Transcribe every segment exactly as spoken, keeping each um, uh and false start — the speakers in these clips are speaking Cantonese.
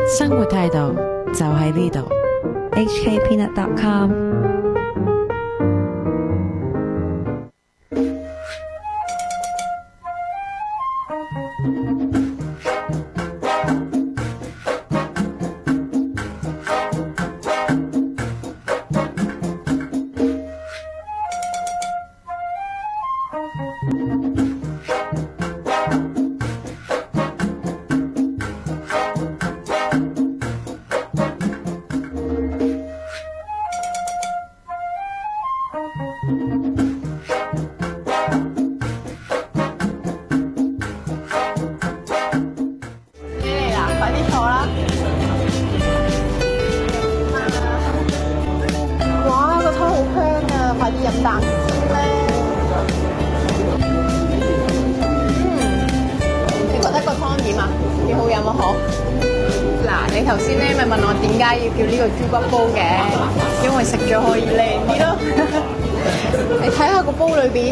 生活態度就喺呢度。 H K peanut dot com 你頭先咧咪問我點解要叫呢個豬骨煲嘅？因為食咗可以靚啲咯。你睇下個煲裏邊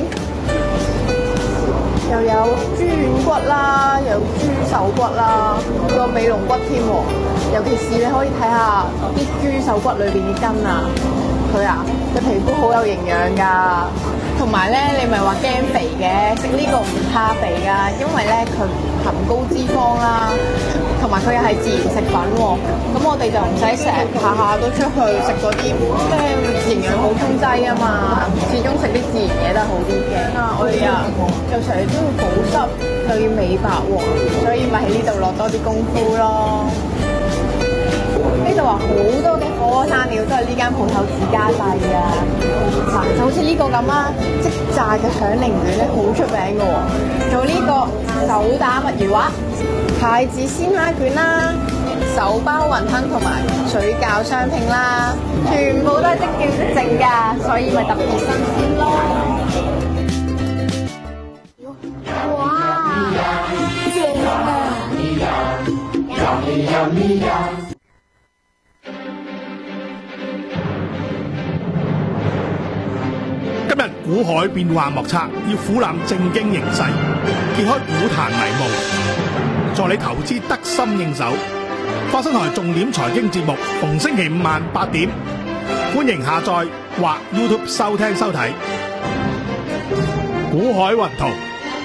又有豬軟骨啦，有豬手骨啦，仲有尾龍骨添喎。尤其是你可以睇下啲豬手骨裏邊啲筋啊，佢啊嘅皮膚好有營養㗎。同埋咧，你咪話驚肥嘅，食呢個唔怕肥㗎，因為咧佢含高脂肪啦，同埋佢又係自然食品喎。咁我哋就唔使成日下下都出去食嗰啲咩營養補充劑啊嘛，始終食啲自然嘢都係好啲嘅。啊，我哋啊又成日都要保濕，又要美白喎，所以咪喺呢度落多啲功夫咯。呢度話好多嘅火鍋山料都係呢間鋪頭自家製㗎，嗱就好似呢個咁啦，即炸嘅響鈴卷咧好出名嘅喎，仲有呢個手打墨魚滑、蟹子鮮蝦卷啦、手包雲吞同埋水餃雙拼啦，全部都係即叫即整㗎，所以咪特別新鮮咯。哇！正啊！ 今日股海變幻莫測，要俯覽正經形勢，揭開股壇迷霧，助你投資得心應手。花生台重點財經節目，逢星期五晚八點，歡迎下載或 YouTube 收聽收睇。股海雲圖，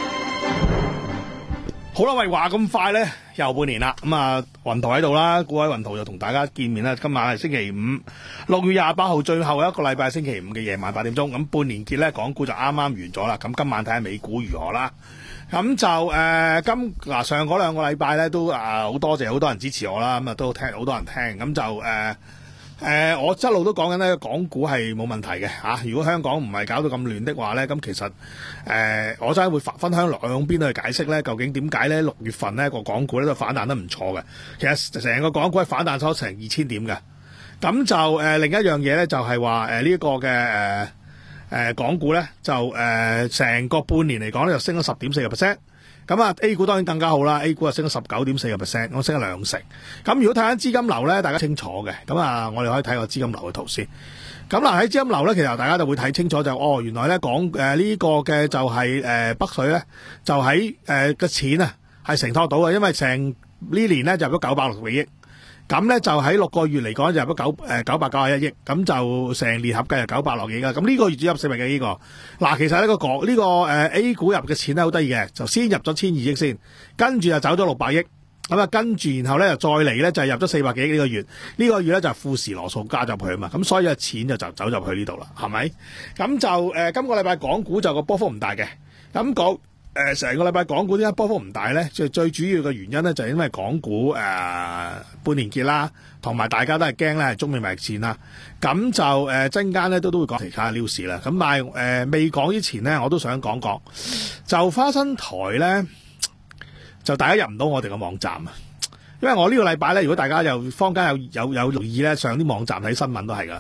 好啦，喂，話咁快咧，又半年啦，咁啊，雲圖喺度啦，股海雲圖就同大家見面啦。今晚係星期五，六月廿八號最後一個禮拜星期五嘅夜晚八點鐘，咁半年結咧，港股就啱啱完咗啦。咁今晚睇下美股如何啦。咁就誒、呃，今嗱上嗰兩個禮拜咧都啊好多謝好多人支持我啦，咁啊都聽好多人聽，咁就誒。呃誒、呃，我一路都講緊咧，港股係冇問題嘅嚇、啊。如果香港唔係搞到咁亂的話咧，咁其實誒、呃，我真係會分享兩邊去解釋咧，究竟點解咧六月份咧個港股咧都反彈得唔錯嘅。其實成個港股係反彈咗成二千點嘅。咁就誒、呃、另一樣嘢咧，就係話誒呢一個嘅誒誒港股咧，就誒成、呃、個半年嚟講咧，就升咗十點四個 percent。咁啊 A 股當然更加好啦 ，A 股啊升咗十九點四個 percent， 我升咗兩成。咁如果睇緊資金流咧，大家清楚嘅。咁啊，我哋可以睇個資金流嘅圖先。咁嗱喺資金流咧，其實大家就會睇清楚就哦，原來咧講誒呢個嘅就係、是、誒、呃、北水咧，就喺誒嘅錢啊係承托到嘅，因為成呢年咧就入咗九百六十幾億。咁咧就喺六個月嚟講就入咗九誒九百九十一億，咁就成年合計係九百六億啦。咁呢個月只入四百幾呢個。嗱，其實呢個港呢個誒 A 股入嘅錢咧好得意嘅，就先入咗千二億先，跟住就走咗六百億，咁啊跟住然後咧就再嚟咧就係入咗四百幾億呢個月，呢、呢個月咧就係富時羅素加入去啊嘛，咁所以啊錢就就走入去呢度啦，係咪？咁就誒、呃、今個禮拜港股就個波幅唔大嘅，咁講。誒，成、呃、個禮拜港股點解波幅唔大咧？最最主要嘅原因咧，就係因為港股誒、呃、半年結啦，同埋大家都係驚咧係中美貿易戰啦。咁就誒陣間咧都都會講其他 news 啦。咁但係誒未講之前咧，我都想講講，就花生台咧，就大家入唔到我哋嘅網站啊。因為我呢個禮拜咧，如果大家又坊間有有有留意咧，上啲網站睇新聞都係噶。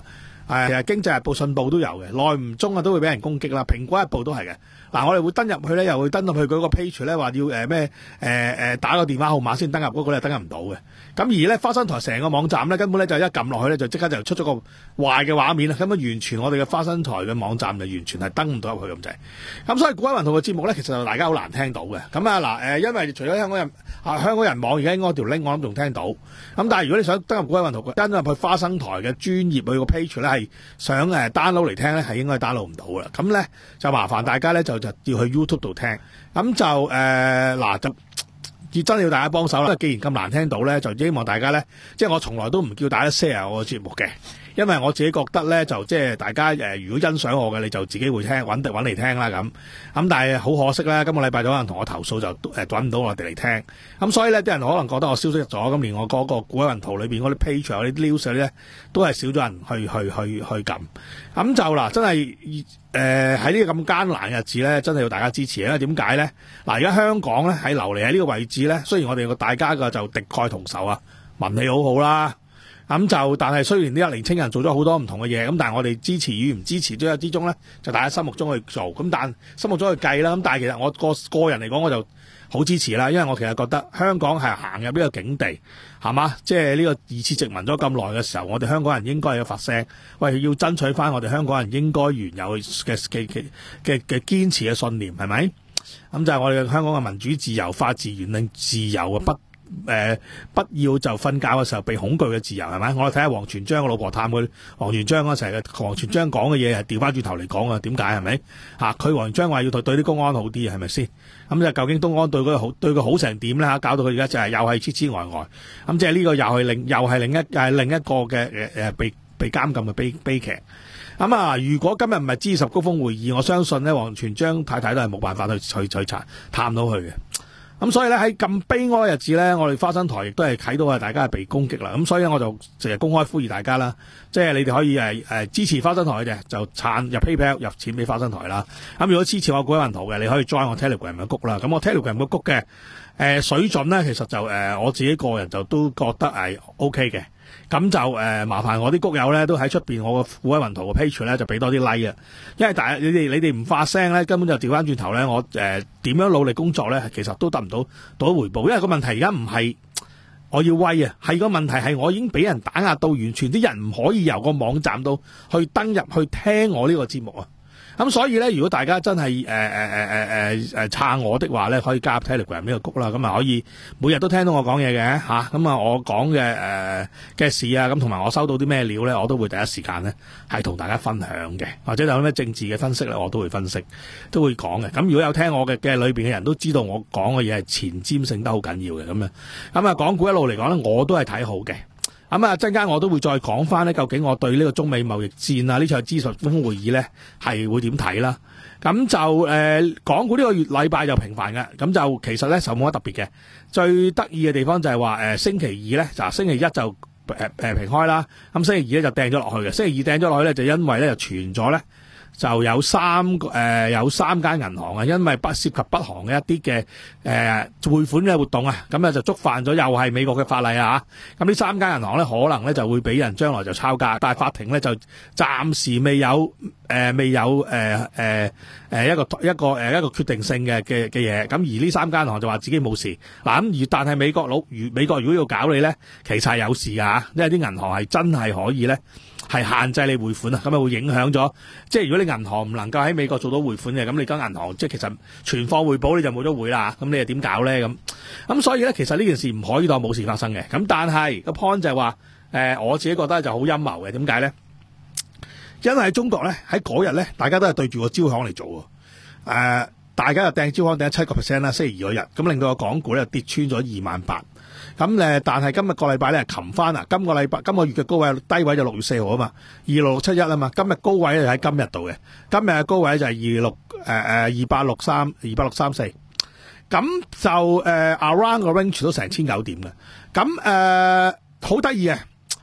誒其實經濟日報、信報都有嘅，耐唔中啊都會俾人攻擊啦。蘋果日報都係嘅。嗱，我哋會登入去咧，又會登入去佢個 page 咧，話要誒咩誒誒打個電話號碼先登入嗰個咧，登入唔到嘅。咁而咧花生台成個網站咧，根本咧就一撳落去咧，就即刻就出咗個壞嘅畫面啦。咁啊，完全我哋嘅花生台嘅網站就完全係登唔到入去咁滯。咁所以古威雲圖嘅節目咧，其實就大家好難聽到嘅。咁啊嗱誒，因為除咗香港人啊香港人網而家應該條 link 我諗仲聽到。咁但係如果你想登入古威雲圖，登入去花生台嘅專頁佢個 page 咧，係想誒 download 嚟聽咧，係應該 download 唔到噶啦。咁咧就麻煩大家咧就就要去 YouTube 度聽。咁就誒嗱、呃、就。要真係要大家幫手啦！既然咁難聽到咧，就希望大家咧，即係我從來都唔叫大家 share 我嘅節目嘅，因為我自己覺得咧，就即係大家誒、呃，如果欣賞我嘅，你就自己會聽，揾揾嚟聽啦咁。咁但係好可惜咧，今個禮拜有人同我投訴，就誒揾唔到我哋嚟聽。咁所以咧，啲人可能覺得我消失咗，咁連我嗰個古威雲圖裏邊嗰啲 page 有啲 news 咧，都係少咗人去去去去撳。咁就嗱，真係。誒喺呢個咁艱難嘅日子咧，真係要大家支持。因為點解咧？嗱，而家香港咧喺流離喺呢個位置咧，雖然我哋個大家嘅就敵愾同仇啊，民氣好好啦。咁就但係雖然呢一年青人做咗好多唔同嘅嘢，咁但係我哋支持與唔支持都有之中咧，就大家心目中去做。咁但心目中去計啦。咁但係其實我個個人嚟講，我就好支持啦，因為我其實覺得香港係行入呢個境地，係嘛？即係呢個二次殖民咗咁耐嘅時候，我哋香港人應該要發聲，喂，要爭取翻我哋香港人應該原有嘅嘅嘅嘅嘅堅持嘅信念，係咪？咁就係我哋香港嘅民主自由、法治、言論自由嘅不。誒、呃，不要就瞓覺嘅時候被恐懼嘅自由，係咪？我哋睇下黃全章嘅老婆探佢，黃全章嗰時嘅黃全章講嘅嘢係調翻轉頭嚟講啊？點解係咪？吓，佢黃全章話要對對啲公安好啲，係咪先？咁就究竟東安對佢好，對佢好成點咧？吓，搞到佢而家就係又係痴痴呆呆。咁即係呢個又係另又係另一又係另一個嘅誒誒被被監禁嘅悲悲劇。咁啊，如果今日唔係 G 十高峰會議，我相信咧黃全章太太都係冇辦法去去去查探到佢嘅。咁所以咧喺咁悲哀嘅日子咧，我哋花生台亦都係睇到係大家係被攻擊啦。咁所以咧我就成日公開呼籲大家啦，即係你哋可以誒誒支持花生台嘅，就撐入 PayPal 入錢俾花生台啦。咁如果支持我古威雲圖嘅，你可以 join 我 Telegram 嘅谷啦。咁我 Telegram 嘅谷嘅誒水準咧，其實就誒、呃、我自己個人就都覺得係 OK 嘅。咁就誒、呃、麻煩我啲谷友咧，都喺出邊我個古威雲圖嘅 page 咧，就俾多啲 like 啊！因為大你哋你哋唔發聲咧，根本就調翻轉頭咧，我誒點、呃、樣努力工作咧，其實都得唔到到回報。因為個問題而家唔係我要威啊，係個問題係我已經俾人打壓到完全啲人唔可以由個網站度去登入去聽我呢個節目啊！咁所以咧，如果大家真係誒誒誒誒誒誒撐我的話咧，可以加入 Telegram 呢個谷啦，咁啊可以每日都聽到我講嘢嘅吓，咁啊我講嘅誒嘅事啊，咁同埋我收到啲咩料咧，我都會第一時間咧係同大家分享嘅，或者有咩政治嘅分析咧，我都會分析，都會講嘅。咁如果有聽我嘅嘅裏邊嘅人都知道我講嘅嘢係前瞻性得好緊要嘅，咁啊咁啊港股一路嚟講咧，我都係睇好嘅。咁啊，陣間我都會再講翻咧，究竟我對呢個中美貿易戰啊，呢場 G 十峰會議咧係會點睇啦？咁就誒、呃，港股呢個月禮拜就平凡嘅，咁就其實咧就冇乜特別嘅。最得意嘅地方就係話誒，星期二咧就星期一就誒誒、呃、平開啦，咁星期二咧就掟咗落去嘅。星期二掟咗落去咧，就因為咧就傳咗咧。就有三個誒、呃、有三間銀行啊，因為不涉及北韓嘅一啲嘅誒匯款嘅活動啊，咁啊就觸犯咗又係美國嘅法例啊，咁呢三間銀行咧可能咧就會俾人將來就抄家，但係法庭咧就暫時未有誒、呃、未有誒誒誒一個一個誒、呃、一個決定性嘅嘅嘅嘢，咁而呢三間銀行就話自己冇事嗱，咁而但係美國佬如美國如果要搞你咧，其實係有事㗎，因為啲銀行係真係可以咧。係限制你匯款啊，咁啊會影響咗。即係如果你銀行唔能夠喺美國做到匯款嘅，咁你間銀行即係其實存貨匯保你就冇咗匯啦。咁你又點搞咧？咁咁所以咧，其實呢件事唔可以當冇事發生嘅。咁但係個 point 就係話，誒、呃、我自己覺得就好陰謀嘅。點解咧？因為喺中國咧，喺嗰日咧，大家都係對住個招行嚟做喎。誒、呃，大家就掟招行掟七個 percent 啦，星期二嗰日，咁令到個港股咧跌穿咗二萬八。咁誒，但係今日個禮拜咧係擒翻啊！今個禮拜今個月嘅高位低位就六月四號啊嘛，二六六七一啊嘛。今日高位就喺今日度嘅，今日嘅高位就係二六誒誒二八六三二八六三四。咁就誒、呃、around 個 range 都成千九點嘅。咁誒好得意嘅，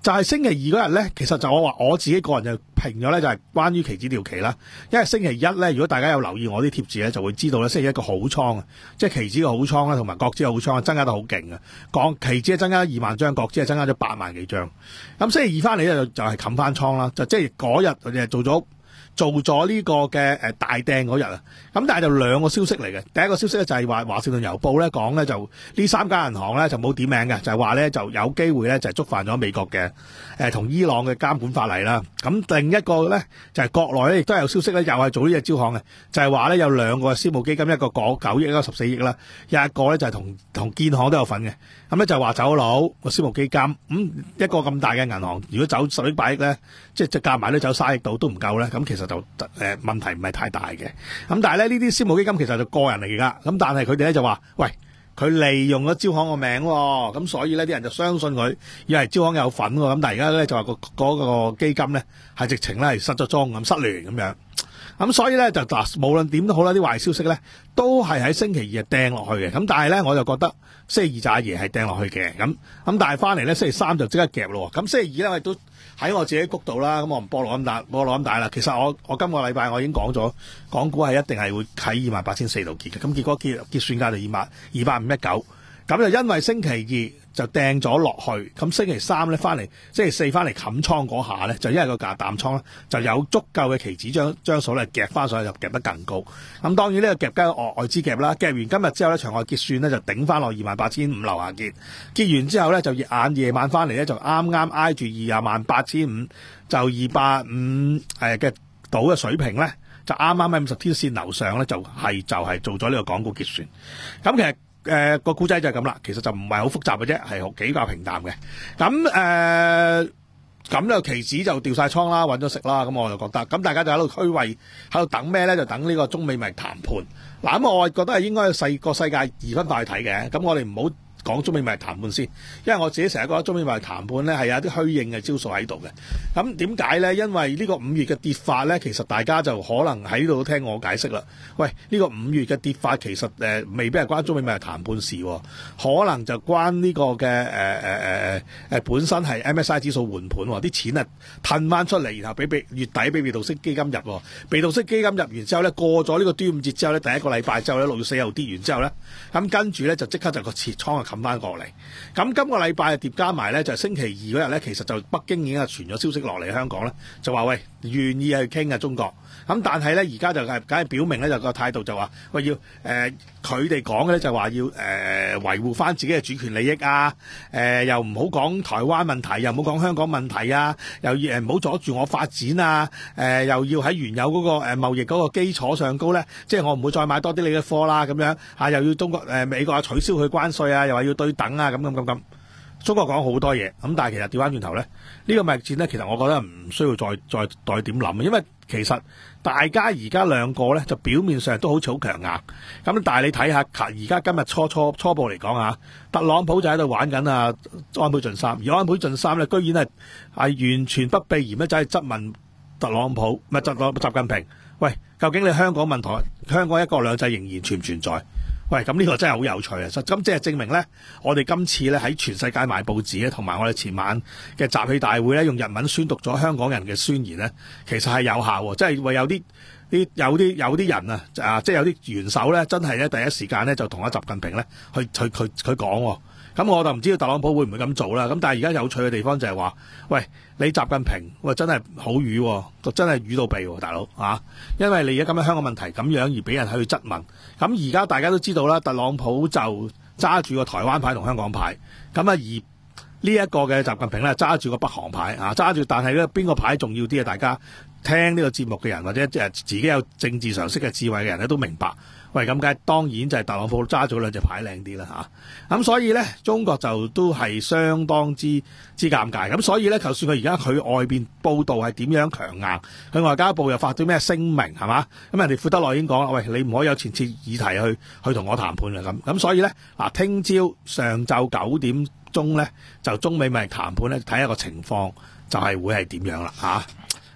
就係星期二嗰日咧，其實就我話我自己個人就評咗咧，就係關於期指調期啦。因為星期一咧，如果大家有留意我啲貼紙咧，就會知道咧，星期一個好倉啊，即係期指嘅好倉啦，同埋國指嘅好倉增加得好勁啊。講期指係增加二萬張，國指係增加咗八萬幾張。咁星期二翻嚟咧就就係冚翻倉啦，就即係嗰日佢哋做咗。做咗呢個嘅誒大掟嗰日啊，咁但係就兩個消息嚟嘅。第一個消息咧就係話華盛頓郵報咧講咧就呢三間銀行咧就冇點名嘅，就係話咧就有機會咧就係觸犯咗美國嘅誒同伊朗嘅監管法例啦。咁另一個咧就係國內咧亦都有消息咧，又係做呢隻招行嘅，就係話咧有兩個私募基金，一個嗰九億，一個十四億啦，有一個咧就係同同建行都有份嘅。咁咧就話走佬個私募基金，咁、嗯、一個咁大嘅銀行，如果走十億八億咧，即係即係夾埋都走三億度都唔夠咧，咁其實就誒、呃、問題唔係太大嘅。咁但係咧呢啲私募基金其實就個人嚟㗎，咁但係佢哋咧就話，喂，佢利用咗招行個名喎，咁所以呢啲人就相信佢，以為招行有份喎，咁但係而家咧就話個嗰個基金咧係直情咧係失咗蹤咁失聯咁樣。咁所以咧就嗱，無論點都好啦，啲壞消息咧都係喺星期二掟落去嘅。咁但係咧我就覺得星期二就阿爺係掟落去嘅。咁咁但係翻嚟咧星期三就即刻夾咯。咁星期二咧我亦都喺我自己谷度啦。咁我唔波落咁大，波落咁大啦。其實我我今個禮拜我已經講咗，港股係一定係會喺二萬八千四度結嘅。咁結果結結算價就二萬二百五一九。咁就因為星期二就掟咗落去，咁星期三咧翻嚟，星期四翻嚟冚倉嗰下咧，就因為個價淡倉咧，就有足夠嘅期指將將數咧夾翻上去，就夾得更高。咁當然呢個夾梗係外外資夾啦，夾完今日之後咧，場外結算咧就頂翻落二萬八千五樓下結，結完之後咧就晏夜晚翻嚟咧就啱啱挨住二廿萬八千五，就二百五誒嘅度嘅水平咧，就啱啱喺五十天線樓上咧就係、是、就係、是、做咗呢個港股結算。咁其實誒、呃，個故仔就係咁啦，其實就唔係好複雜嘅啫，係比較平淡嘅。咁誒，咁咧期指就掉晒倉啦，揾咗食啦。咁我就覺得，咁大家就喺度虛位，喺度等咩咧？就等呢個中美貿易談判。嗱，咁我覺得係應該細個世界二分法去睇嘅。咁我哋唔好講中美貿易談判先，因為我自己成日覺得中美貿易談判咧係有啲虛應嘅招數喺度嘅。咁點解咧？因為呢個五月嘅跌法咧，其實大家就可能喺度聽我解釋啦。喂，呢、這個五月嘅跌法其實誒、呃、未必係關中美貿易談判事，可能就關呢個嘅誒誒誒誒本身係 M S I 指數換盤，啲錢啊褪翻出嚟，然後俾俾月底俾被動式基金入，被動式基金入完之後咧，過咗呢個端午節之後咧，第一個禮拜之後咧，六月四號跌完之後咧，咁跟住咧就即刻就個切倉啊！冚翻過嚟，咁今個禮拜疊加埋咧，就係、星期二嗰日咧，其實就北京已經係傳咗消息落嚟香港咧，就話喂願意去傾啊中國，咁但係咧而家就係梗係表明咧就個態度就話喂要誒佢哋講嘅咧就話要誒、呃、維護翻自己嘅主權利益啊，誒、呃、又唔好講台灣問題，又唔好講香港問題啊，又要誒唔好阻住我發展啊，誒、呃、又要喺原有嗰個誒貿易嗰個基礎上高咧，即係我唔會再買多啲你嘅貨啦咁樣啊，又要中國誒、呃、美國啊取消佢關稅啊，又話要對等啊，咁咁咁咁，中國講好多嘢，咁但係其實調翻轉頭咧，呢、呢個貿易戰咧，其實我覺得唔需要再再再點諗，因為其實大家而家兩個咧就表面上都好似好強硬，咁但係你睇下，而家今日初初初步嚟講啊，特朗普就喺度玩緊啊安倍晉三，而安倍晉三咧居然係係完全不避嫌咧，就係質問特朗普，唔係習習近平，喂，究竟你香港問題，香港一國兩制仍然存唔存在？喂，咁呢個真係好有趣啊！咁即係證明咧，我哋今次咧喺全世界賣報紙咧，同埋我哋前晚嘅集氣大會咧，用日文宣讀咗香港人嘅宣言咧，其實係有效喎，即係話有啲啲有啲有啲人啊，啊，即係有啲元首咧，真係咧第一時間咧就同阿習近平咧去去佢佢講。咁我就唔知道特朗普會唔會咁做啦。咁但係而家有趣嘅地方就係話，喂，你習近平喂真係好瘀，真係瘀到痹，大佬啊！因為你而家咁樣香港問題咁樣而俾人去質問。咁而家大家都知道啦，特朗普就揸住個台灣牌同香港牌。咁啊，而呢一個嘅習近平咧揸住個北韓牌啊，揸住，但係咧邊個牌重要啲啊？大家聽呢個節目嘅人或者即係自己有政治常識嘅智慧嘅人咧都明白。喂，咁梗係當然就係特朗普揸咗兩隻牌靚啲啦嚇，咁、啊、所以咧中國就都係相當之之尷尬，咁所以咧就算佢而家佢外邊報道係點樣強硬，佢外交部又發咗咩聲明係嘛？咁人哋庫德內已經講啦，喂，你唔可以有前設議題去去同我談判嘅咁，咁所以咧嗱，聽朝上晝九點鐘咧就中美貿易談判咧睇下個情況就係會係點樣啦嚇。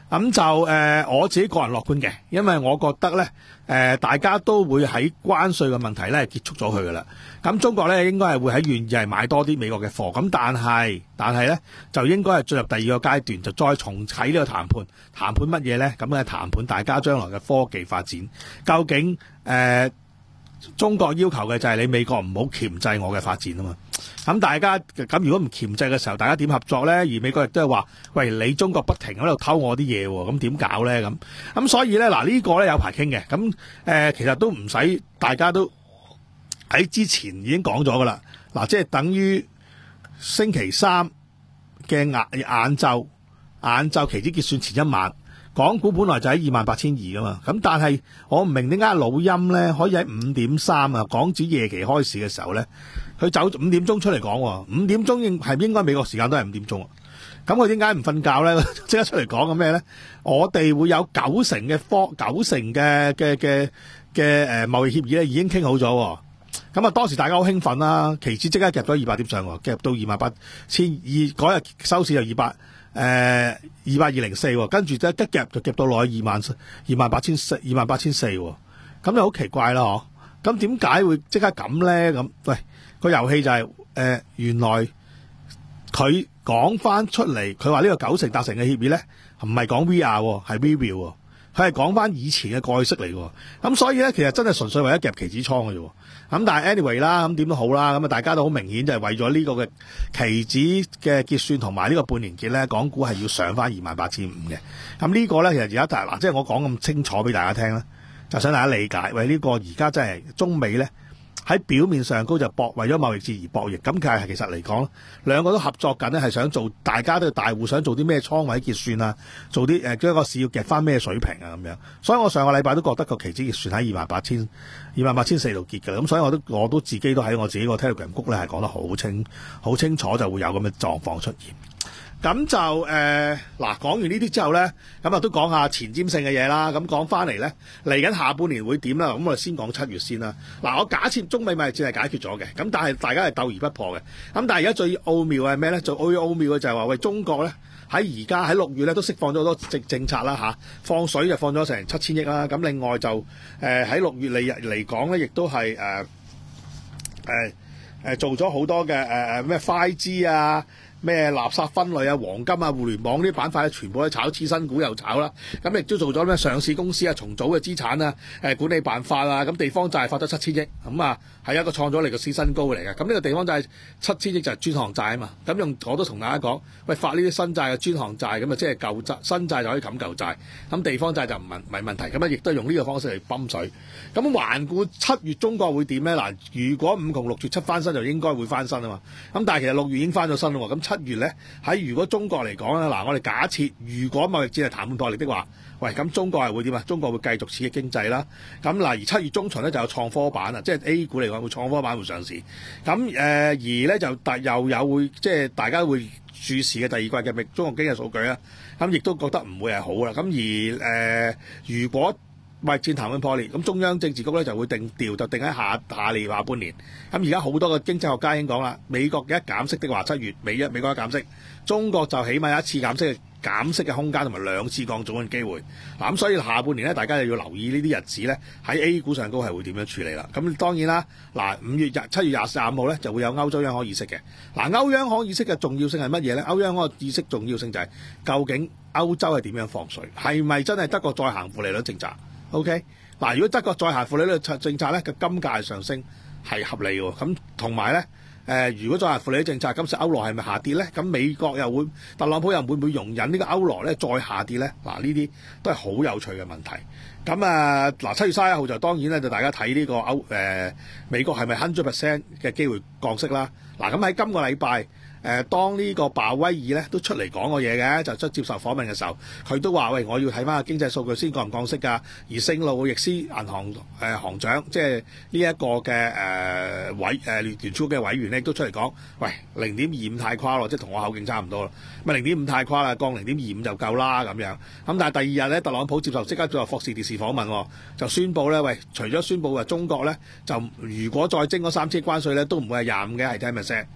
咁就誒、呃、我自己個人樂觀嘅，因為我覺得咧誒、呃、大家都會喺關稅嘅問題咧結束咗佢噶啦。咁中國咧應該係會喺願意係買多啲美國嘅貨，咁但係但係咧就應該係進入第二個階段，就再重啟呢個談判。談判乜嘢咧？咁嘅談判大家將來嘅科技發展，究竟誒、呃、中國要求嘅就係你美國唔好鉗制我嘅發展啊嘛。咁大家咁如果唔鉗制嘅時候，大家點合作咧？而美國亦都係話，喂，你中國不停喺度偷我啲嘢喎，咁點搞咧？咁咁所以咧嗱，呢、呢個咧有排傾嘅。咁誒、呃、其實都唔使大家都喺之前已經講咗噶啦。嗱，即係等於星期三嘅晏晏晝晏晝期指結算前一晚，港股本來就喺二萬八千二噶嘛。咁但係我唔明點解老陰咧可以喺五點三啊，港指夜期開市嘅時候咧，佢走五點鐘出嚟講，五點鐘應係應該美國時間都係五點鐘啊。咁佢點解唔瞓覺咧？即刻出嚟講緊咩咧？我哋會有九成嘅科九成嘅嘅嘅嘅誒貿易協議咧已經傾好咗。咁啊，當時大家好興奮啦，期指即刻夾咗二百點上，夾到二萬八千二，嗰日收市就二百誒二百二零四，跟住即係一夾就夾到落去二萬二萬八千四二萬八千四，咁就好奇怪啦，嗬？咁點解會即刻咁咧？咁喂，個遊戲就係、是、誒、呃、原來佢講翻出嚟，佢話呢個九成達成嘅協議咧，唔係講 V R 係 V R，佢係講翻以前嘅過去式嚟嘅。咁所以咧，其實真係純粹為咗夾期指倉嘅啫。咁但係 anyway 啦，咁點都好啦，咁啊大家都好明顯就係為咗呢個嘅期指嘅結算同埋呢個半年結咧，港股係要上翻二萬八千五嘅。咁呢個咧其實而家大嗱，即係我講咁清楚俾大家聽啦，就想大家理解，喂呢、這個而家真係中美咧。喺表面上高就博為咗貿易戰而博弈，咁其實其實嚟講，兩個都合作緊咧，係想做大家都大戶想做啲咩倉位結算啊，做啲誒將個市要夾翻咩水平啊咁樣。所以我上個禮拜都覺得個期指結算喺二萬八千二萬八千四度結嘅，咁所以我都我都自己都喺我自己個 Telegram 谷咧係講得好清好清楚，就會有咁嘅狀況出現。咁就誒嗱、呃，講完呢啲之後咧，咁啊都講下前瞻性嘅嘢啦。咁講翻嚟咧，嚟緊下半年會點啦？咁我哋先講七月先啦。嗱，我假設中美貿易戰係解決咗嘅，咁但係大家係鬥而不破嘅。咁但係而家最奧妙係咩咧？最奧奧妙嘅就係話，喂，中國咧喺而家喺六月咧都釋放咗好多政政策啦嚇，放水就放咗成七千億啦。咁另外就誒喺六月嚟嚟講咧，亦都係誒誒誒做咗好多嘅誒誒咩 五 G 啊。咩垃圾分類啊、黃金啊、互聯網呢啲板塊咧，全部都炒，次新股又炒啦。咁亦都做咗咩上市公司啊、重組嘅資產啊、誒管理辦法啊。咁地方債發咗七千億，咁啊係一個創咗嚟嘅新新高嚟嘅。咁呢個地方債七千億就係專項債啊嘛。咁用我都同大家講，喂，發呢啲新債嘅專項債，咁啊即係舊債新債就可以冚舊債。咁地方債就唔係唔係問題。咁啊亦都用呢個方式嚟泵水。咁環顧七月中國會點咧？嗱，如果五窮六絕七翻身就應該會翻身啊嘛。咁但係其實六月已經翻咗身咯。咁七月咧喺如果中國嚟講咧，嗱我哋假設如果貿易戰係談判破裂的話，喂咁中國係會點啊？中國會繼續刺激經濟啦。咁嗱而七月中旬咧就有創科板啊，即係 A 股嚟講會創科板會上市。咁誒、呃、而咧就大又有會即係大家會注視嘅第二季嘅中國經濟數據啦。咁亦都覺得唔會係好啦。咁而誒、呃、如果貿易戰談判破裂，咁中央政治局咧就會定調，就定喺下下年下半年。咁而家好多嘅經濟學家已經講啦，美國嘅一減息的話，七月美一美國一減息，中國就起碼有一次減息嘅減息嘅空間，同埋兩次降準嘅機會。嗱咁所以下半年咧，大家就要留意呢啲日子咧喺 A 股上高係會點樣處理啦。咁當然啦，嗱五月廿七月廿四號咧就會有歐洲央行議息嘅。嗱歐央行議息嘅重要性係乜嘢咧？歐央行嘅議息重要性就係究竟歐洲係點樣放水，係咪真係德國再行負利率政策？O.K. 嗱，如果德國再行負利率政策咧，個金價上升係合理喎。咁同埋咧，誒、呃，如果再行負利率政策，今次歐羅係咪下跌咧？咁美國又會，特朗普又會唔會容忍呢個歐羅咧再下跌咧？嗱，呢啲都係好有趣嘅問題。咁啊，嗱，七月三十一號就當然咧，就大家睇呢個歐誒、呃、美國係咪hundred percent嘅機會降息啦？嗱，咁喺今個禮拜。誒、呃，當呢個鮑威爾咧都出嚟講過嘢嘅，就出接受訪問嘅時候，佢都話：喂，我要睇翻個經濟數據先降唔降息㗎。而聖路易斯銀行誒、呃、行長，即係呢一個嘅誒、呃、委誒聯儲嘅委員咧，都出嚟講：喂，零點二五太誇咯，即係同我口徑差唔多啦。咪零點五太誇啦，降零點二五就夠啦咁樣。咁但係第二日咧，特朗普接受即刻接受霍士電視訪問，就宣布咧：喂，除咗宣布話中國咧，就如果再徵嗰三千關稅咧，都唔會係廿五嘅，係ten percent。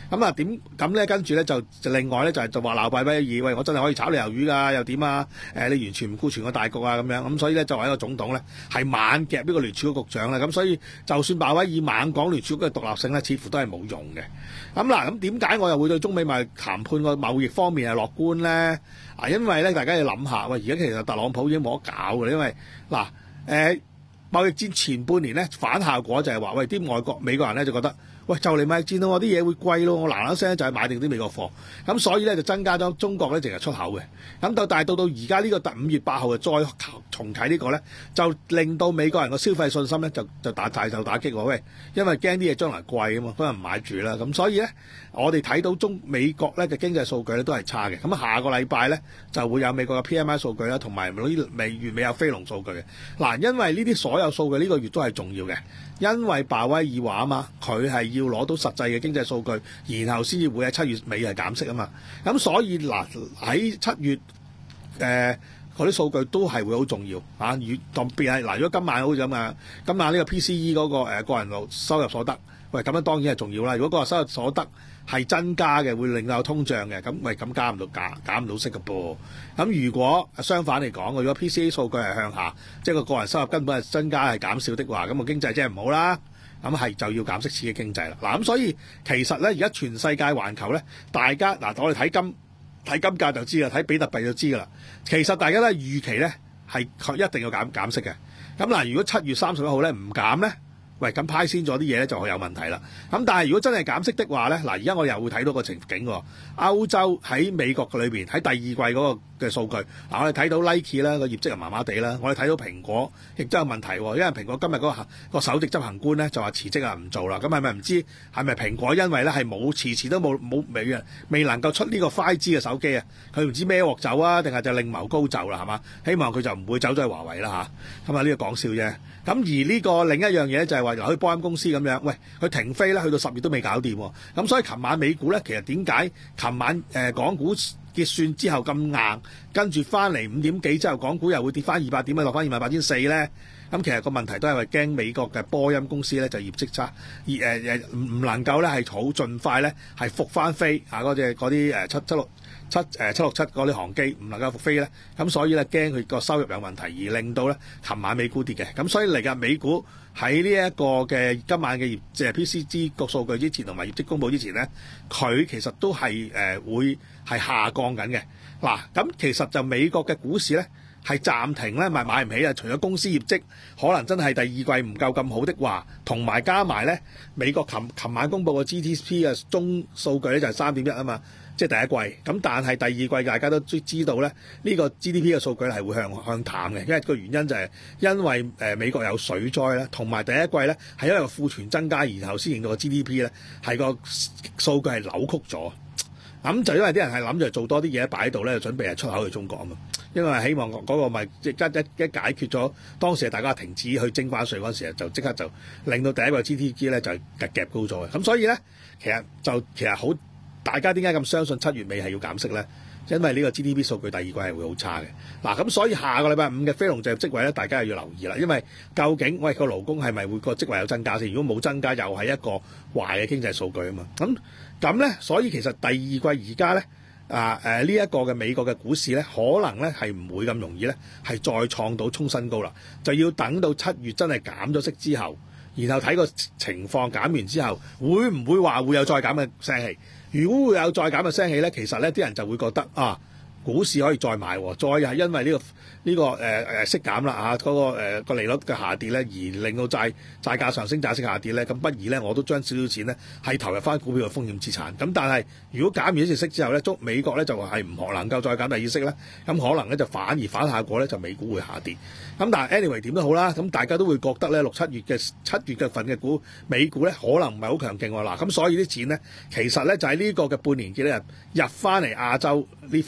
咁啊點咁咧？跟住咧就就另外咧就係就話鬧鮑威爾，喂我真係可以炒你魷魚㗎，又點啊？誒你完全唔顧全個大局啊咁樣，咁所以咧作為一個總統咧係猛夾呢個聯儲局局長啦，咁所以就算鮑威爾猛講聯儲局嘅獨立性咧，似乎都係冇用嘅。咁嗱，咁點解我又會對中美貿易談判個貿易方面係樂觀咧？啊，因為咧大家要諗下，喂而家其實特朗普已經冇得搞嘅，因為嗱誒貿易戰前半年咧反效果就係話，喂啲外國美國人咧就覺得。喂，就嚟貿易戰咯，我啲嘢會貴咯，我嗱嗱聲就係買定啲美國貨，咁所以咧就增加咗中國咧淨係出口嘅，咁到但係到到而家呢個五月八號就再重啟呢個咧，就令到美國人個消費信心咧就就打大受打擊喎，喂，因為驚啲嘢將來貴啊嘛，可能唔買住啦，咁所以咧我哋睇到中美國咧嘅經濟數據咧都係差嘅，咁下個禮拜咧就會有美國嘅 P M I 數據啦，同埋呢美月尾有非農數據嘅，嗱，因為呢啲所有數據呢個月都係重要嘅。因為鮑威爾話啊嘛，佢係要攞到實際嘅經濟數據，然後先至會喺七月尾係減息啊嘛。咁所以嗱喺七月誒嗰啲數據都係會好重要啊。越特別係嗱，如果今晚好似咁啊，今晚呢個 P C E 嗰、那個誒、呃、個人收入所得，喂咁樣當然係重要啦。如果個人收入所得係增加嘅，會令到有通脹嘅，咁喂咁加唔到減減唔到息嘅噃。咁如果相反嚟講，如果 P C E 數據係向下，即係個個人收入根本係增加係減少的話，咁個經濟真係唔好啦。咁係就要減息刺激經濟啦。嗱咁所以其實咧，而家全世界環球咧，大家嗱我哋睇金睇金價就知啦，睇比特幣就知㗎啦。其實大家都係預期咧係一定要減減息嘅。咁嗱，如果七月三十一號咧唔減咧？喂，咁派先咗啲嘢咧就有問題啦。咁但係如果真係減息的話咧，嗱而家我又會睇到個情景喎。歐洲喺美國嘅裏邊喺第二季嗰個嘅數據，嗱我哋睇到 Nike 啦個業績又麻麻地啦，我哋睇到蘋果亦都有問題喎。因為蘋果今日嗰個個首席執行官咧就話辭職啊唔做啦。咁係咪唔知係咪蘋果因為咧係冇遲遲都冇冇未啊未能夠出呢個 五 G 嘅手機啊？佢唔知孭鑊走啊，定係就另謀高就啦係嘛？希望佢就唔會走咗去華為啦嚇。咁啊呢個講笑啫。咁而呢個另一樣嘢就係話由佢波音公司咁樣，喂佢停飛咧，去到十月都未搞掂喎。咁所以琴晚美股咧，其實點解琴晚誒、呃、港股結算之後咁硬，跟住翻嚟五點幾之後，港股又會跌翻二百點，落翻二萬八千四咧？咁其實個問題都係為驚美國嘅波音公司咧就業績差，而誒誒唔唔能夠咧係好盡快咧係復翻飛啊嗰隻嗰啲誒七七六。七誒七六七嗰啲航機唔能夠復飛咧，咁所以咧驚佢個收入有問題，而令到咧琴晚美股跌嘅。咁所以嚟緊美股喺呢一個嘅今晚嘅業即係 P C E 個數據之前同埋業績公佈之前咧，佢其實都係誒、呃、會係下降緊嘅。嗱，咁其實就美國嘅股市咧係暫停咧，咪買唔起啊！除咗公司業績可能真係第二季唔夠咁好的話，同埋加埋咧美國琴琴晚公佈嘅 G D P 嘅中數據咧就係三點一啊嘛。即係第一季，咁但係第二季大家都知道咧，呢、這個 G D P 嘅數據係會向向淡嘅，因為個原因就係因為誒、呃、美國有水災啦，同埋第一季咧係因為個庫存增加，然後先令到個 G D P 咧係個數據係扭曲咗。咁就因為啲人係諗住做多啲嘢擺喺度咧，就準備係出口去中國啊嘛。因為希望嗰個咪即係一一解決咗當時大家停止去徵關稅嗰陣時，就即刻就令到第一個 G D P 咧就夾夾高咗嘅。咁所以咧，其實就其實好。大家點解咁相信七月尾係要減息咧？因為呢個 G D P 數據第二季係會好差嘅。嗱，咁所以下個禮拜五嘅非農就業職位咧，大家又要留意啦。因為究竟喂個勞工係咪會個職位有增加先？如果冇增加，又係一個壞嘅經濟數據啊嘛。咁咁咧，所以其實第二季而家咧啊誒呢一個嘅美國嘅股市咧，可能咧係唔會咁容易咧係再創到衝新高啦。就要等到七月真係減咗息之後，然後睇個情況減完之後，會唔會話會有再減嘅聲氣？如果會有再減嘅聲氣咧，其實咧啲人就會覺得啊，股市可以再買，再係因為呢、這個呢、這個誒誒息減啦嚇，嗰、那個誒個、呃、利率嘅下跌咧，而令到債債價上升、債息下跌咧，咁不如咧我都將少少錢咧係投入翻股票嘅風險資產。咁但係如果減完一次息之後咧，中美國咧就係唔可能夠再減第二息咧，咁可能咧就反而反效果咧，就美股會下跌。咁但係 anyway 點都好啦，咁大家都會覺得咧六七月嘅七月嘅份嘅股美股咧可能唔係好強勁喎。嗱，咁所以啲錢咧其實咧就喺呢個嘅半年結咧入翻嚟亞洲呢方面嘅。咁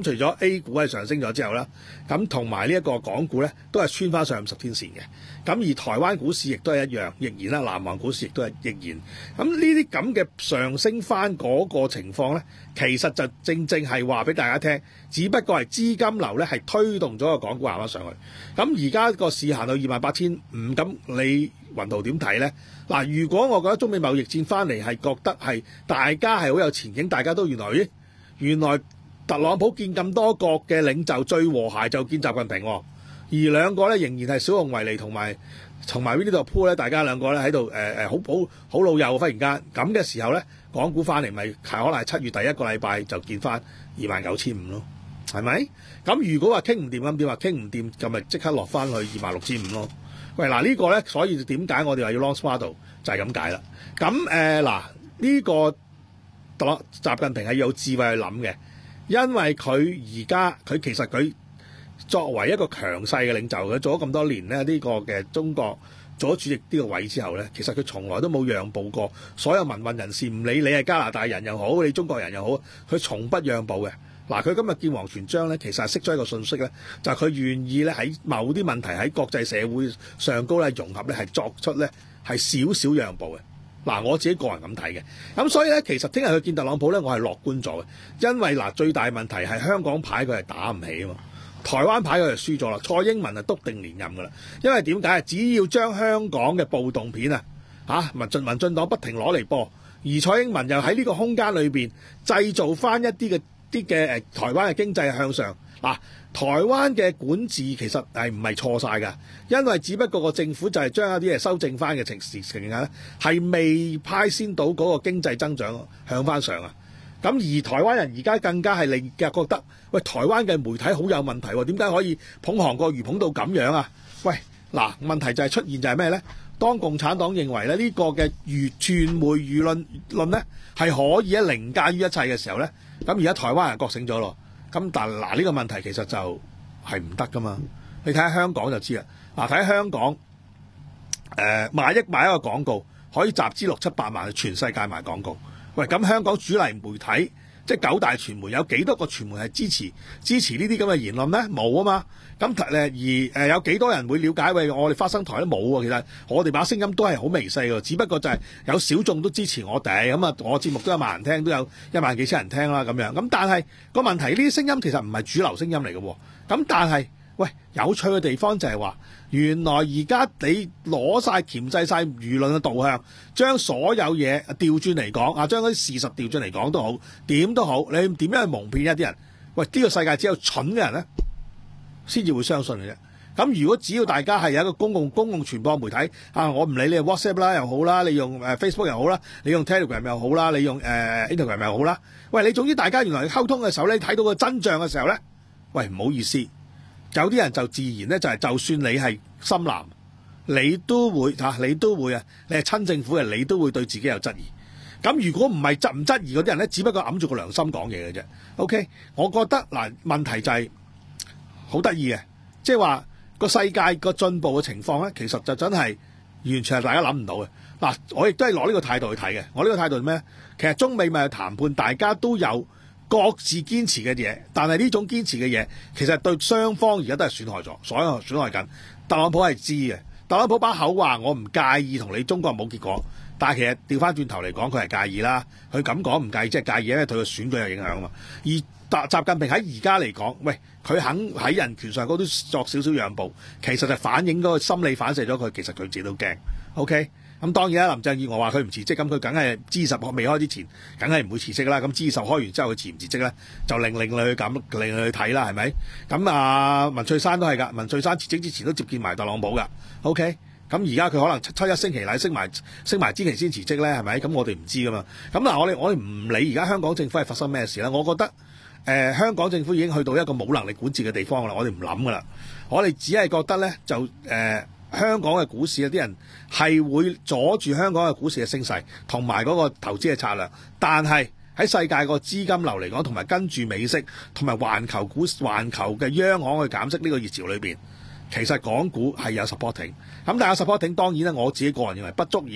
咁除咗 A 股係上升咗之後啦，咁同埋呢一個港股咧都係穿翻上五十天線嘅。咁而台灣股市亦都係一樣，亦然啦，南韓股市亦都係亦然。咁呢啲咁嘅上升翻嗰個情況咧，其實就正正係話俾大家聽，只不過係資金流咧係推動咗個港股行翻上去。咁而家個市行到二萬八千五，咁你雲圖點睇咧？嗱，如果我覺得中美貿易戰翻嚟係覺得係大家係好有前景，大家都原來咦原來特朗普見咁多國嘅領袖最和諧就見習近平喎，而兩個咧仍然係小熊維尼同埋同埋呢度鋪咧，大家兩個咧喺度誒誒好好好老友，忽然間咁嘅時候咧，港股翻嚟咪可能係七月第一個禮拜就見翻二萬九千五咯，係咪？咁如果話傾唔掂咁點話傾唔掂，就咪即刻落翻去二萬六千五咯。喂，嗱、這個、呢個咧，所以點解我哋話要 long model 就係咁解啦。咁誒嗱呢個特習近平係有智慧去諗嘅，因為佢而家佢其實佢作為一個強勢嘅領袖，佢做咗咁多年咧，呢、這個嘅中國做咗主席呢個位之後咧，其實佢從來都冇讓步過所有民運人士，唔理你係加拿大人又好，你中國人又好，佢從不讓步嘅。嗱，佢今日見王全璋咧，其實係釋咗一個信息咧，就係佢願意咧喺某啲問題喺國際社會上高咧融合咧，係作出咧係少少讓步嘅。嗱，我自己個人咁睇嘅。咁所以咧，其實聽日去見特朗普咧，我係樂觀咗嘅，因為嗱最大問題係香港牌佢係打唔起啊嘛，台灣牌佢就輸咗啦。蔡英文係篤定連任噶啦，因為點解？只要將香港嘅暴動片啊嚇民進民進黨不停攞嚟播，而蔡英文又喺呢個空間裏邊製造翻一啲嘅。啲嘅誒台灣嘅經濟向上嗱，台灣嘅管治其實係唔係錯晒㗎，因為只不過個政府就係將一啲嘢修正翻嘅情時情況咧，係未派先到嗰個經濟增長向翻上啊。咁而台灣人而家更加係令嘅覺得，喂，台灣嘅媒體好有問題喎，點解可以捧韓國瑜捧到咁樣啊？喂，嗱，問題就係出現就係咩咧？當共產黨認為咧呢個嘅輿傳媒輿論論咧係可以咧凌駕於一切嘅時候咧，咁而家台灣人覺醒咗咯。咁但嗱呢個問題其實就係唔得噶嘛。你睇下香港就知啦。嗱，睇下香港誒賣億買一個廣告可以集資六七百萬，全世界賣廣告。喂，咁香港主流媒體即係九大傳媒有幾多個傳媒係支持支持呢啲咁嘅言論咧？冇啊嘛。咁誒而誒有幾多人會了解？喂，我哋花生台都冇喎。其實我哋把聲音都係好微細喎，只不過就係有小眾都支持我哋。咁啊，我節目都有萬人聽，都有一萬幾千人聽啦咁樣。咁但係個問題，呢啲聲音其實唔係主流聲音嚟嘅喎。咁但係喂，有趣嘅地方就係話，原來而家你攞晒鉗制晒輿論嘅導向，將所有嘢調轉嚟講啊，將嗰啲事實調轉嚟講都好，點都好，你點樣去蒙騙一啲人？喂，呢個世界只有蠢嘅人咧，先至會相信嘅啫。咁如果只要大家係有一個公共公共傳播媒體啊，我唔理你係 WhatsApp 啦又好啦，你用誒 Facebook 又好啦，你用 Telegram 又好啦，你用誒、呃、Instagram 又好啦，喂，你總之大家原來溝通嘅時候咧，睇到個真相嘅時候咧，喂，唔好意思，有啲人就自然咧就係、是、就算你係深藍，你都會嚇、啊，你都會啊，你係親政府嘅，你都會對自己有質疑。咁如果唔係質唔質疑嗰啲人咧，只不過揞住個良心講嘢嘅啫。OK， 我覺得嗱、呃、問題就係好得意嘅，即係話個世界個進步嘅情況咧，其實就真係完全係大家諗唔到嘅。嗱，我亦都係攞呢個態度去睇嘅。我呢個態度係咩？其實中美咪係談判，大家都有各自堅持嘅嘢，但係呢種堅持嘅嘢，其實對雙方而家都係損害咗，所有損害緊。特朗普係知嘅，特朗普把口話我唔介意同你中國冇結果。但係其實調翻轉頭嚟講，佢係介意啦。佢咁講唔介意，即係介意，因為對佢選舉有影響啊嘛。而習習近平喺而家嚟講，喂，佢肯喺人權上高都作少少讓步，其實就反映嗰個心理反射咗佢，其實佢自己都驚。OK，咁當然啦，林鄭月娥話佢唔辭職，咁佢梗係 G 二十未開之前，梗係唔會辭職啦。咁 G 二十開完之後，佢辭唔辭職咧，就令令你去咁，令你去睇啦，係咪？咁啊，文翠珊都係㗎，文翠珊辭職之前都接見埋特朗普㗎。OK。咁而家佢可能七七一升旗禮升埋升埋支旗先辭職咧，係咪？咁我哋唔知噶嘛。咁嗱，我哋我哋唔理而家香港政府係發生咩事啦。我覺得誒、呃、香港政府已經去到一個冇能力管治嘅地方啦。我哋唔諗噶啦，我哋只係覺得咧就誒、呃、香港嘅股市有啲人係會阻住香港嘅股市嘅升勢同埋嗰個投資嘅策略，但係喺世界個資金流嚟講，同埋跟住美息同埋環球股環球嘅央行去減息呢個熱潮裏邊，其實港股係有 supporting， 咁但係 supporting 當然咧，我自己個人認為不足以咧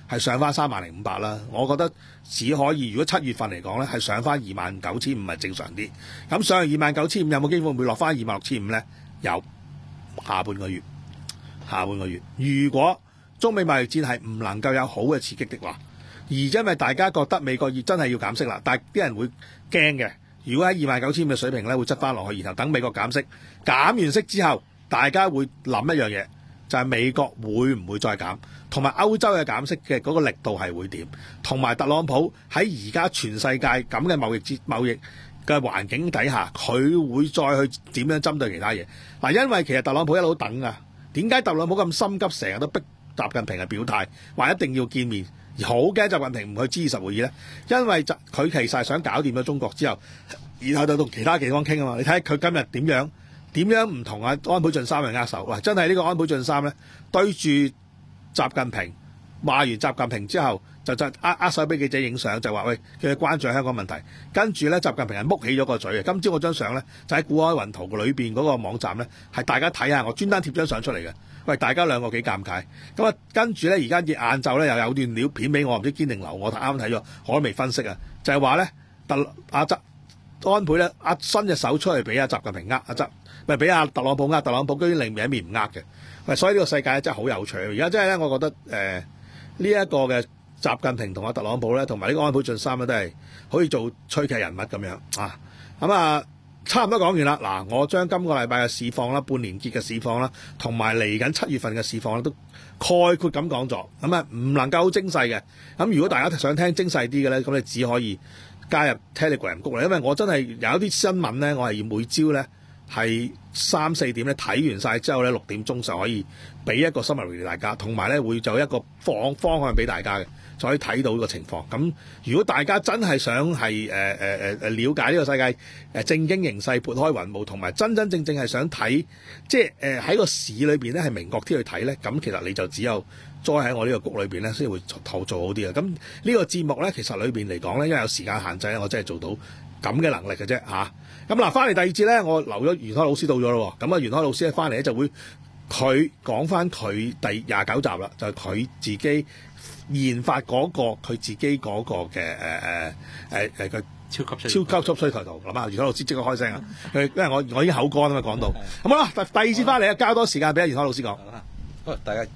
係上翻三萬零五百啦。我覺得只可以，如果七月份嚟講咧，係上翻二萬九千五係正常啲。咁上二萬九千五有冇機會會落翻二萬六千五咧？有，下半個月，下半個月，如果中美貿易戰係唔能夠有好嘅刺激的話，而因為大家覺得美國要真係要減息啦，但係啲人會驚嘅。如果喺二萬九千五嘅水平咧，會執翻落去，然後等美國減息，減完息之後，大家會諗一樣嘢，就係美國會唔會再減，同埋歐洲嘅減息嘅嗰個力度係會點，同埋特朗普喺而家全世界咁嘅貿易戰貿易嘅環境底下，佢會再去點樣針對其他嘢嗱？因為其實特朗普一路等啊，點解特朗普咁心急，成日都逼習近平嘅表態，話一定要見面？好驚習近平唔去 G 二十會議咧，因為佢其實係想搞掂咗中國之後，然後就同其他地方傾啊嘛。你睇佢今日點樣點樣唔同啊安倍晉三去握手，哇！真係呢個安倍晉三咧對住習近平話完習近平之後，就就握握手俾記者影相，就話喂佢關注香港問題。跟住咧，習近平係篤起咗個嘴嘅。今朝嗰張相咧就喺股海雲圖裏邊嗰個網站咧，係大家睇下，我專登貼張相出嚟嘅。喂，大家兩個幾尷尬咁啊！跟住咧，而家晏晝咧又有段料片俾我，唔知堅定流，我啱啱睇咗，我都未分析啊。就係話咧，特阿習安倍咧，握伸隻手出嚟俾阿習近平呃阿習，咪俾阿特朗普呃特朗普，居然另面一面唔呃嘅。喂，所以呢個世界真係好有趣。而家真係咧，我覺得誒呢一個嘅習近平同阿特朗普咧，同埋呢個安倍晉三咧，都係可以做趣劇人物咁樣啊。咁啊〜差唔多講完啦，嗱，我將今個禮拜嘅市況啦、半年結嘅市況啦，同埋嚟緊七月份嘅市況都概括咁講咗，咁啊唔能夠好精細嘅。咁如果大家想聽精細啲嘅咧，咁你只可以加入 Telegram 谷啦，因為我真係有啲新聞咧，我係要每朝咧係三四點咧睇完晒之後咧，六點鐘就可以俾一個 summary 俾大家，同埋咧會就一個方方向俾大家嘅。就可以睇到呢個情況。咁如果大家真係想係誒誒誒誒了解呢個世界誒正經形勢撥開雲霧，同埋真真正正係想睇，即係誒喺個市裏邊咧係明確啲去睇咧，咁其實你就只有栽喺我呢個谷裏邊咧，先會做做好啲啊。咁呢個節目咧，其實裏邊嚟講咧，因為有時間限制咧，我真係做到咁嘅能力嘅啫嚇。咁嗱，翻嚟第二節咧，我留咗袁開老師到咗咯。咁啊，袁開老師咧翻嚟咧就會佢講翻佢第廿九集啦，就係、是、佢自己研發嗰、那個佢自己嗰個嘅誒誒誒誒個超級超級速衰台圖。諗下袁開老師即刻開聲啊！佢因為我我已經口乾啊嘛，講到咁好啦。第第二節翻嚟啊，交多時間俾阿袁開老師講。 好，大家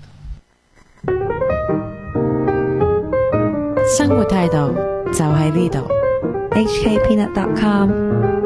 生活態度就喺呢度。 H K Peanut dot com